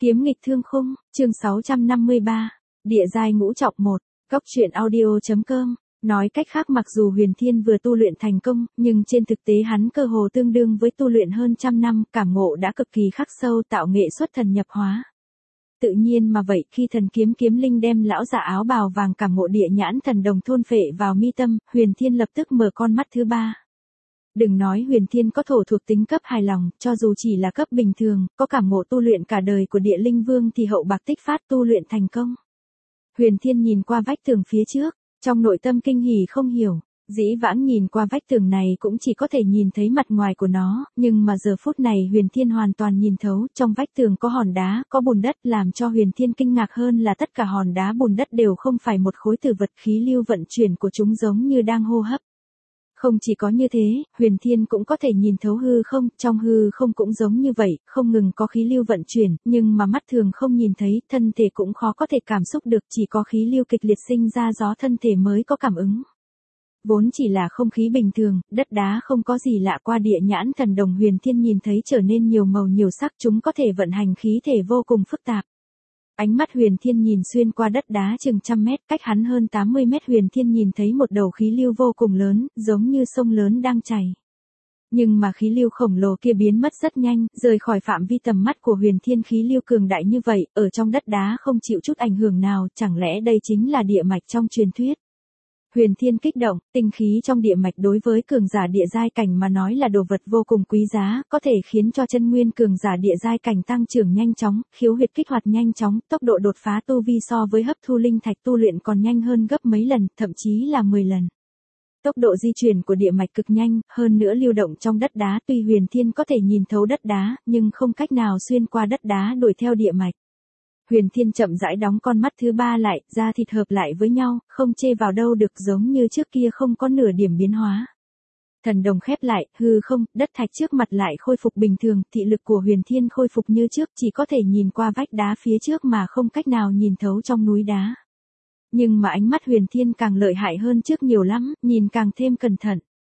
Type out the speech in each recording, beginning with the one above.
Kiếm nghịch thương khung, chương 653, địa giai ngũ trọng 1, góc truyện audio.com. Nói cách khác mặc dù Huyền Thiên vừa tu luyện thành công, nhưng trên thực tế hắn cơ hồ tương đương với tu luyện hơn trăm năm, cảm ngộ đã cực kỳ khắc sâu, tạo nghệ xuất thần nhập hóa. Tự nhiên mà vậy, khi thần kiếm kiếm linh đem lão giả áo bào vàng cảm ngộ địa nhãn thần đồng thôn phệ vào mi tâm, Huyền Thiên lập tức mở con mắt thứ ba. Đừng nói Huyền Thiên có thổ thuộc tính cấp hài lòng, cho dù chỉ là cấp bình thường, có cảm ngộ tu luyện cả đời của địa linh vương thì hậu bạc tích phát tu luyện thành công. Huyền Thiên nhìn qua vách tường phía trước, trong nội tâm kinh hỉ không hiểu, dĩ vãng nhìn qua vách tường này cũng chỉ có thể nhìn thấy mặt ngoài của nó, nhưng mà giờ phút này Huyền Thiên hoàn toàn nhìn thấu, trong vách tường có hòn đá, có bùn đất, làm cho Huyền Thiên kinh ngạc hơn là tất cả hòn đá bùn đất đều không phải một khối tử vật, khí lưu vận chuyển của chúng giống như đang hô hấp. Không chỉ có như thế, Huyền Thiên cũng có thể nhìn thấu hư không, trong hư không cũng giống như vậy, không ngừng có khí lưu vận chuyển, nhưng mà mắt thường không nhìn thấy, thân thể cũng khó có thể cảm xúc được, chỉ có khí lưu kịch liệt sinh ra gió thân thể mới có cảm ứng. Vốn chỉ là không khí bình thường, đất đá không có gì lạ, qua địa nhãn thần đồng Huyền Thiên nhìn thấy trở nên nhiều màu nhiều sắc, chúng có thể vận hành khí thể vô cùng phức tạp. Ánh mắt Huyền Thiên nhìn xuyên qua đất đá chừng trăm mét, cách hắn hơn 80 mét Huyền Thiên nhìn thấy một đầu khí lưu vô cùng lớn, giống như sông lớn đang chảy. Nhưng mà khí lưu khổng lồ kia biến mất rất nhanh, rời khỏi phạm vi tầm mắt của Huyền Thiên. Khí lưu cường đại như vậy, ở trong đất đá không chịu chút ảnh hưởng nào, chẳng lẽ đây chính là địa mạch trong truyền thuyết? Huyền Thiên kích động, tinh khí trong địa mạch đối với cường giả địa giai cảnh mà nói là đồ vật vô cùng quý giá, có thể khiến cho chân nguyên cường giả địa giai cảnh tăng trưởng nhanh chóng, khiếu huyệt kích hoạt nhanh chóng, tốc độ đột phá tu vi so với hấp thu linh thạch tu luyện còn nhanh hơn gấp mấy lần, thậm chí là 10 lần. Tốc độ di chuyển của địa mạch cực nhanh, hơn nữa lưu động trong đất đá, tuy Huyền Thiên có thể nhìn thấu đất đá, nhưng không cách nào xuyên qua đất đá đuổi theo địa mạch. Huyền Thiên chậm rãi đóng con mắt thứ ba lại, da thịt hợp lại với nhau, không chê vào đâu được, giống như trước kia không có nửa điểm biến hóa. Thần đồng khép lại, hư không, đất thạch trước mặt lại khôi phục bình thường, thị lực của Huyền Thiên khôi phục như trước, chỉ có thể nhìn qua vách đá phía trước mà không cách nào nhìn thấu trong núi đá. Nhưng mà ánh mắt Huyền Thiên càng lợi hại hơn trước nhiều lắm, nhìn càng thêm cẩn thận.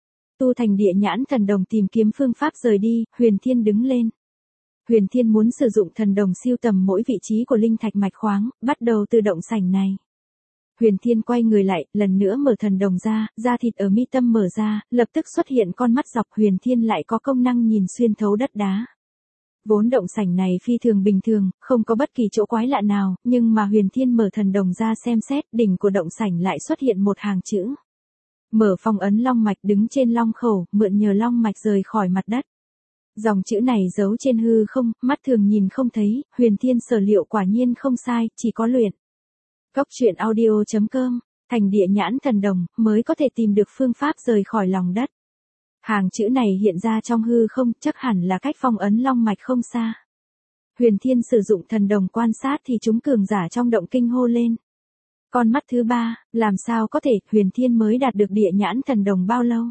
Tu thành địa nhãn thần đồng tìm kiếm phương pháp rời đi, Huyền Thiên đứng lên. Huyền Thiên muốn sử dụng thần đồng siêu tầm mỗi vị trí của linh thạch mạch khoáng, bắt đầu từ động sảnh này. Huyền Thiên quay người lại, lần nữa mở thần đồng ra, da thịt ở mi tâm mở ra, lập tức xuất hiện con mắt dọc. Huyền Thiên lại có công năng nhìn xuyên thấu đất đá. Vốn động sảnh này phi thường bình thường, không có bất kỳ chỗ quái lạ nào, nhưng mà Huyền Thiên mở thần đồng ra xem xét, đỉnh của động sảnh lại xuất hiện một hàng chữ. Mở phong ấn long mạch, đứng trên long khẩu, mượn nhờ long mạch rời khỏi mặt đất. Dòng chữ này giấu trên hư không, mắt thường nhìn không thấy, Huyền Thiên sở liệu quả nhiên không sai, chỉ có luyện. Góc truyện audio.com, thành địa nhãn thần đồng, mới có thể tìm được phương pháp rời khỏi lòng đất. Hàng chữ này hiện ra trong hư không, chắc hẳn là cách phong ấn long mạch không xa. Huyền Thiên sử dụng thần đồng quan sát thì chúng cường giả trong động kinh hô lên. Con mắt thứ ba, làm sao có thể, Huyền Thiên mới đạt được địa nhãn thần đồng bao lâu?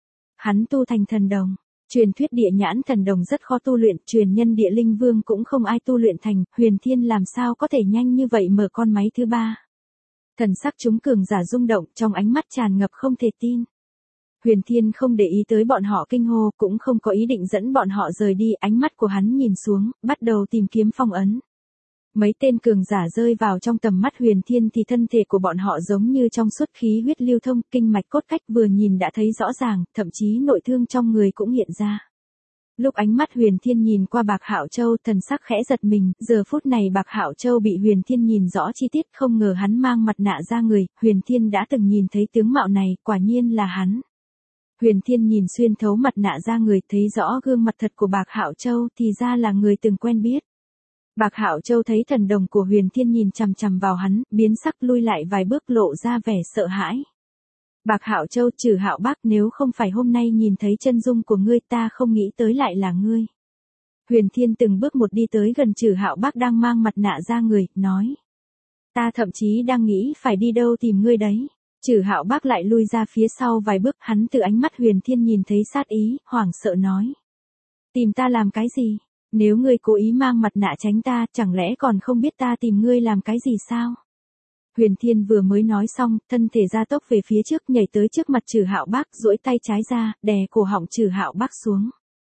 Hắn tu thành thần đồng. Truyền thuyết địa nhãn thần đồng rất khó tu luyện, truyền nhân địa linh vương cũng không ai tu luyện thành, Huyền Thiên làm sao có thể nhanh như vậy mở con máy thứ ba. Thần sắc chúng cường giả rung động, trong ánh mắt tràn ngập không thể tin. Huyền Thiên không để ý tới bọn họ kinh hô, cũng không có ý định dẫn bọn họ rời đi, ánh mắt của hắn nhìn xuống, bắt đầu tìm kiếm phong ấn. Mấy tên cường giả rơi vào trong tầm mắt Huyền Thiên thì thân thể của bọn họ giống như trong suốt, khí huyết lưu thông, kinh mạch cốt cách vừa nhìn đã thấy rõ ràng, thậm chí nội thương trong người cũng hiện ra. Lúc ánh mắt Huyền Thiên nhìn qua Bạc Hạo Châu, thần sắc khẽ giật mình, giờ phút này Bạc Hạo Châu bị Huyền Thiên nhìn rõ chi tiết, không ngờ hắn mang mặt nạ ra người, Huyền Thiên đã từng nhìn thấy tướng mạo này, quả nhiên là hắn. Huyền Thiên nhìn xuyên thấu mặt nạ ra người, thấy rõ gương mặt thật của Bạc Hạo Châu, thì ra là người từng quen biết. Bạc Hạo Châu thấy thần đồng của Huyền Thiên nhìn chằm chằm vào hắn, biến sắc lui lại vài bước, lộ ra vẻ sợ hãi. Bạc Hạo Châu, Trử Hạo Bác, nếu không phải hôm nay nhìn thấy chân dung của ngươi, ta không nghĩ tới lại là ngươi. Huyền Thiên từng bước một đi tới gần Trử Hạo Bác đang mang mặt nạ ra người, nói. Ta thậm chí đang nghĩ phải đi đâu tìm ngươi đấy. Trử Hạo Bác lại lui ra phía sau vài bước, hắn từ ánh mắt Huyền Thiên nhìn thấy sát ý, hoảng sợ nói. Tìm ta làm cái gì? Nếu ngươi cố ý mang mặt nạ tránh ta, chẳng lẽ còn không biết ta tìm ngươi làm cái gì sao? Huyền Thiên vừa mới nói xong, thân thể gia tốc về phía trước, nhảy tới trước mặt Trử Hạo Bác, duỗi tay trái ra, đè cổ họng Trử Hạo Bác xuống.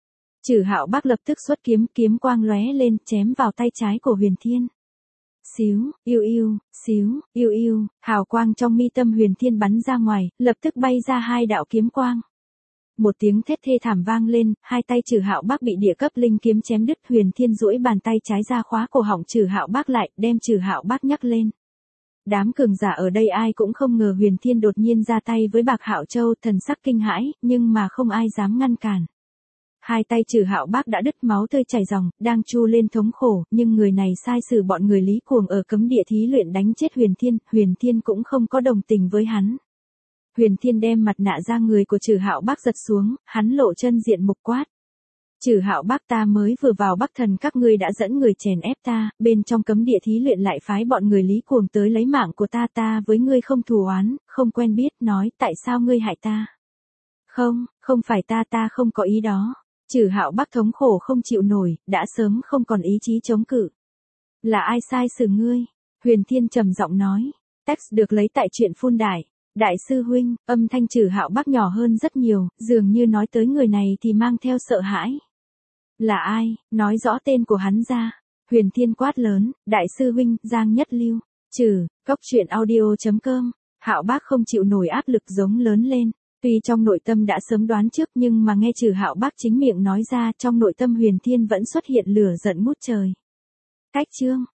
Trử Hạo Bác lập tức xuất kiếm, kiếm quang lóe lên, chém vào tay trái của Huyền Thiên. Xíu, xíu, hào quang trong mi tâm Huyền Thiên bắn ra ngoài, lập tức bay ra hai đạo kiếm quang. Một tiếng thét thê thảm vang lên, hai tay Trử Hạo Bác bị địa cấp linh kiếm chém đứt, Huyền Thiên duỗi bàn tay trái ra khóa cổ họng Trử Hạo Bác lại, đem Trử Hạo Bác nhấc lên. Đám cường giả ở đây ai cũng không ngờ Huyền Thiên đột nhiên ra tay với Bạc Hạo Châu, thần sắc kinh hãi, nhưng mà không ai dám ngăn cản. Hai tay Trử Hạo Bác đã đứt, máu tươi chảy ròng, đang chu lên thống khổ, nhưng người này sai sử bọn người Lý Cuồng ở cấm địa thí luyện đánh chết Huyền Thiên cũng không có đồng tình với hắn. Huyền Thiên đem mặt nạ ra người của Trử Hạo Bác giật xuống, hắn lộ chân diện mục quát. Trử Hạo Bác, ta mới vừa vào Bắc Thần các ngươi đã dẫn người chèn ép ta, bên trong cấm địa thí luyện lại phái bọn người Lý Cuồng tới lấy mạng của ta, ta với ngươi không thù oán, không quen biết, nói tại sao ngươi hại ta. Không phải ta không có ý đó. Trử Hạo Bác thống khổ không chịu nổi, đã sớm không còn ý chí chống cự. Là ai sai sử ngươi? Huyền Thiên trầm giọng nói. Text được lấy tại truyện Phun Đài. Đại sư huynh, âm thanh Trử Hạo Bác nhỏ hơn rất nhiều, dường như nói tới người này thì mang theo sợ hãi. Là ai, nói rõ tên của hắn ra. Huyền Thiên quát lớn, đại sư huynh, Giang Nhất Lưu. Cốc truyện audio.com. Hạo Bác không chịu nổi áp lực giống lớn lên. Tuy trong nội tâm đã sớm đoán trước nhưng mà nghe Trử Hạo Bác chính miệng nói ra, trong nội tâm Huyền Thiên vẫn xuất hiện lửa giận ngút trời. Cách chương